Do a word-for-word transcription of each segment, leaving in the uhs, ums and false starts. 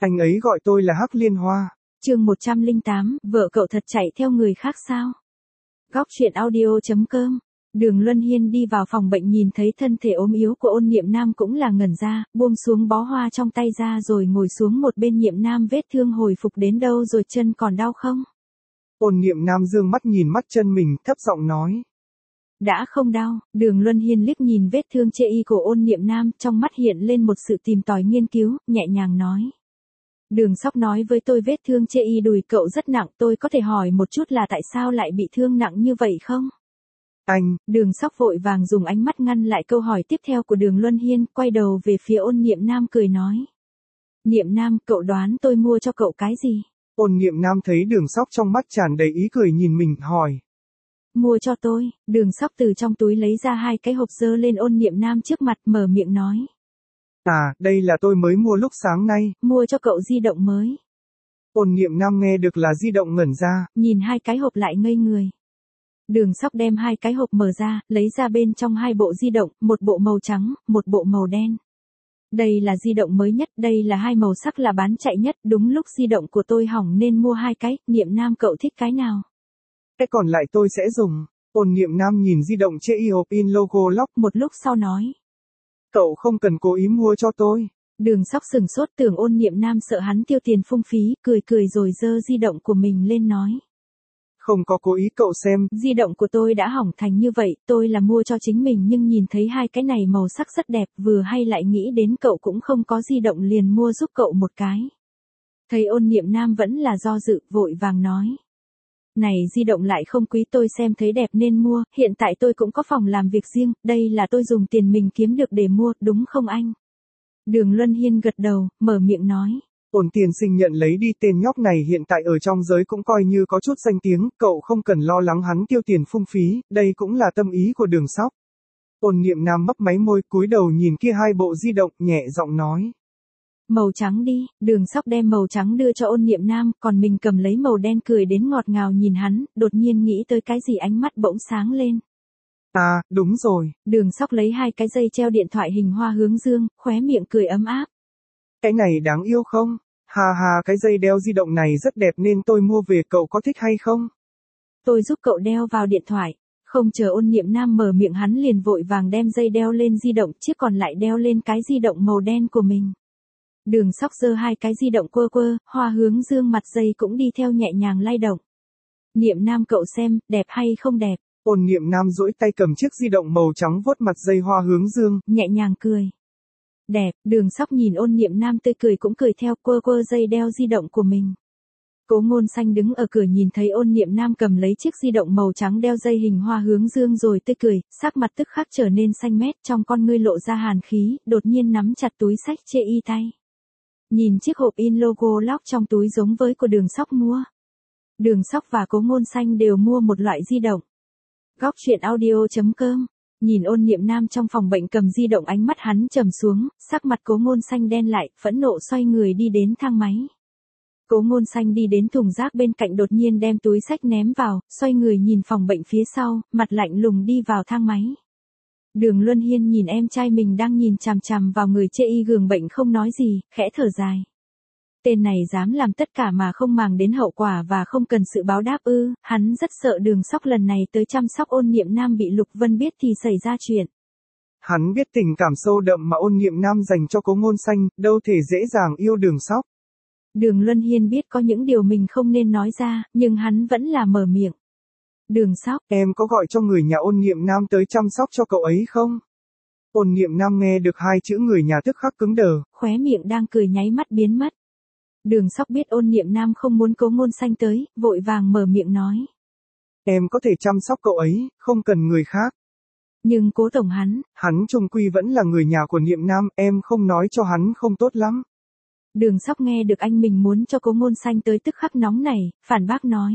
Anh ấy gọi tôi là Hắc Liên Hoa. Chương một trăm lẻ tám, vợ cậu thật chạy theo người khác sao? Góc truyện audio chấm com. Đường Luân Hiên đi vào phòng bệnh nhìn thấy thân thể ốm yếu của Ôn Niệm Nam cũng là ngẩn ra, buông xuống bó hoa trong tay ra rồi ngồi xuống một bên. Niệm Nam, vết thương hồi phục đến đâu rồi, chân còn đau không? Ôn Niệm Nam dương mắt nhìn mắt chân mình, thấp giọng nói. Đã không đau. Đường Luân Hiên liếc nhìn vết thương chê y của Ôn Niệm Nam, trong mắt hiện lên một sự tìm tòi nghiên cứu, nhẹ nhàng nói. Đường Sóc nói với tôi vết thương chê y đùi cậu rất nặng, tôi có thể hỏi một chút là tại sao lại bị thương nặng như vậy không? Anh. Đường Sóc vội vàng dùng ánh mắt ngăn lại câu hỏi tiếp theo của Đường Luân Hiên, quay đầu về phía Ôn Niệm Nam cười nói. Niệm Nam, cậu đoán tôi mua cho cậu cái gì? Ôn Niệm Nam thấy Đường Sóc trong mắt tràn đầy ý cười nhìn mình, hỏi. Mua cho tôi. Đường Sóc từ trong túi lấy ra hai cái hộp dơ lên Ôn Niệm Nam trước mặt, mở miệng nói. À, đây là tôi mới mua lúc sáng nay. Mua cho cậu di động mới. Ôn Niệm Nam nghe được là di động ngẩn ra. Nhìn hai cái hộp lại ngây người. Đường Sóc đem hai cái hộp mở ra, lấy ra bên trong hai bộ di động, một bộ màu trắng, một bộ màu đen. Đây là di động mới nhất, đây là hai màu sắc là bán chạy nhất, đúng lúc di động của tôi hỏng nên mua hai cái. Niệm Nam, cậu thích cái nào? Cái còn lại tôi sẽ dùng. Ôn Niệm Nam nhìn di động chê y hộp in logo lock, một lúc sau nói. Cậu không cần cố ý mua cho tôi. Đường Sóc sừng sốt, tưởng Ôn Niệm Nam sợ hắn tiêu tiền phung phí, cười cười rồi giơ di động của mình lên nói. Không có cố ý, cậu xem. Di động của tôi đã hỏng thành như vậy, tôi là mua cho chính mình nhưng nhìn thấy hai cái này màu sắc rất đẹp, vừa hay lại nghĩ đến cậu cũng không có di động liền mua giúp cậu một cái. Thấy Ôn Niệm Nam vẫn là do dự, vội vàng nói. Này, di động lại không quý, tôi xem thấy đẹp nên mua, hiện tại tôi cũng có phòng làm việc riêng, đây là tôi dùng tiền mình kiếm được để mua, đúng không anh? Đường Luân Hiên gật đầu, mở miệng nói. Ôn tiên sinh nhận lấy đi, tên nhóc này hiện tại ở trong giới cũng coi như có chút danh tiếng, cậu không cần lo lắng hắn tiêu tiền phung phí, đây cũng là tâm ý của Đường Sóc. Ôn Niệm Nam mấp máy môi, cúi đầu nhìn kia hai bộ di động, nhẹ giọng nói. Màu trắng đi. Đường Sóc đem màu trắng đưa cho Ôn Niệm Nam, còn mình cầm lấy màu đen cười đến ngọt ngào nhìn hắn, đột nhiên nghĩ tới cái gì ánh mắt bỗng sáng lên. À, đúng rồi. Đường Sóc lấy hai cái dây treo điện thoại hình hoa hướng dương, khóe miệng cười ấm áp. Cái này đáng yêu không? Hà hà, cái dây đeo di động này rất đẹp nên tôi mua về, cậu có thích hay không? Tôi giúp cậu đeo vào điện thoại. Không chờ Ôn Niệm Nam mở miệng hắn liền vội vàng đem dây đeo lên di động, chiếc còn lại đeo lên cái di động màu đen của mình. Đường Sóc giơ hai cái di động quơ quơ, hoa hướng dương mặt dây cũng đi theo nhẹ nhàng lay động. Niệm Nam, cậu xem, đẹp hay không đẹp? Ôn Niệm Nam duỗi tay cầm chiếc di động màu trắng vuốt mặt dây hoa hướng dương, nhẹ nhàng cười. Đẹp. Đường Sóc nhìn Ôn Niệm Nam tươi cười cũng cười theo, quơ quơ dây đeo di động của mình. Cố Ngôn Xanh đứng ở cửa nhìn thấy Ôn Niệm Nam cầm lấy chiếc di động màu trắng đeo dây hình hoa hướng dương rồi tươi cười, sắc mặt tức khắc trở nên xanh mét, trong con ngươi lộ ra hàn khí, đột nhiên nắm chặt túi xách chê y tay. Nhìn chiếc hộp in logo lock trong túi giống với của Đường Sóc mua. Đường Sóc và Cố Ngôn Xanh đều mua một loại di động. Góc truyện audio chấm com. Nhìn Ôn Niệm Nam trong phòng bệnh cầm di động, ánh mắt hắn trầm xuống, sắc mặt Cố Ngôn Xanh đen lại, phẫn nộ xoay người đi đến thang máy. Cố Ngôn Xanh đi đến thùng rác bên cạnh đột nhiên đem túi xách ném vào, xoay người nhìn phòng bệnh phía sau, mặt lạnh lùng đi vào thang máy. Đường Luân Hiên nhìn em trai mình đang nhìn chằm chằm vào người chê y giường bệnh không nói gì, khẽ thở dài. Tên này dám làm tất cả mà không màng đến hậu quả và không cần sự báo đáp ư? Hắn rất sợ Đường Sóc lần này tới chăm sóc Ôn Niệm Nam bị Lục Vân biết thì xảy ra chuyện. Hắn biết tình cảm sâu đậm mà Ôn Niệm Nam dành cho Cố Ngôn Xanh, đâu thể dễ dàng yêu Đường Sóc. Đường Luân Hiên biết có những điều mình không nên nói ra, nhưng hắn vẫn là mở miệng. Đường Sóc, em có gọi cho người nhà Ôn Niệm Nam tới chăm sóc cho cậu ấy không? Ôn Niệm Nam nghe được hai chữ người nhà tức khắc cứng đờ. Khóe miệng đang cười nháy mắt biến mất. Đường Sóc biết Ôn Niệm Nam không muốn Cố Ngôn Xanh tới, vội vàng mở miệng nói. Em có thể chăm sóc cậu ấy, không cần người khác. Nhưng Cố tổng hắn. Hắn chung quy vẫn là người nhà của Niệm Nam, em không nói cho hắn không tốt lắm. Đường Sóc nghe được anh mình muốn cho Cố Ngôn Xanh tới tức khắc nóng nảy, phản bác nói.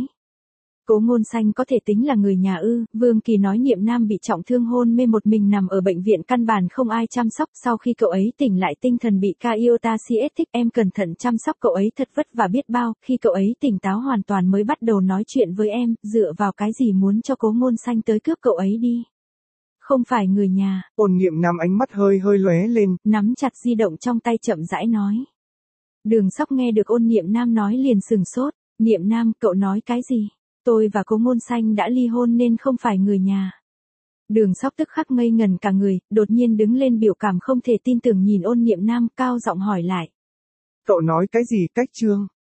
Cố Ngôn Xanh có thể tính là người nhà ư? Vương Kỳ nói Niệm Nam bị trọng thương hôn mê một mình nằm ở bệnh viện, căn bản không ai chăm sóc, sau khi cậu ấy tỉnh lại tinh thần bị Iota xê ét thích, em cẩn thận chăm sóc cậu ấy thật vất vả biết bao, khi cậu ấy tỉnh táo hoàn toàn mới bắt đầu nói chuyện với em, dựa vào cái gì muốn cho Cố Ngôn Xanh tới cướp cậu ấy đi? Không phải người nhà. Ôn Niệm Nam ánh mắt hơi hơi lóe lên, nắm chặt di động trong tay chậm rãi nói. Đường Sóc nghe được Ôn Niệm Nam nói liền sừng sốt. Niệm Nam, cậu nói cái gì? Tôi và Cố Ngôn Xanh đã ly hôn nên không phải người nhà. Đường Sóc tức khắc ngây ngần cả người, đột nhiên đứng lên biểu cảm không thể tin tưởng nhìn Ôn Niệm Nam, cao giọng hỏi lại. Cậu nói cái gì, Cách Trương?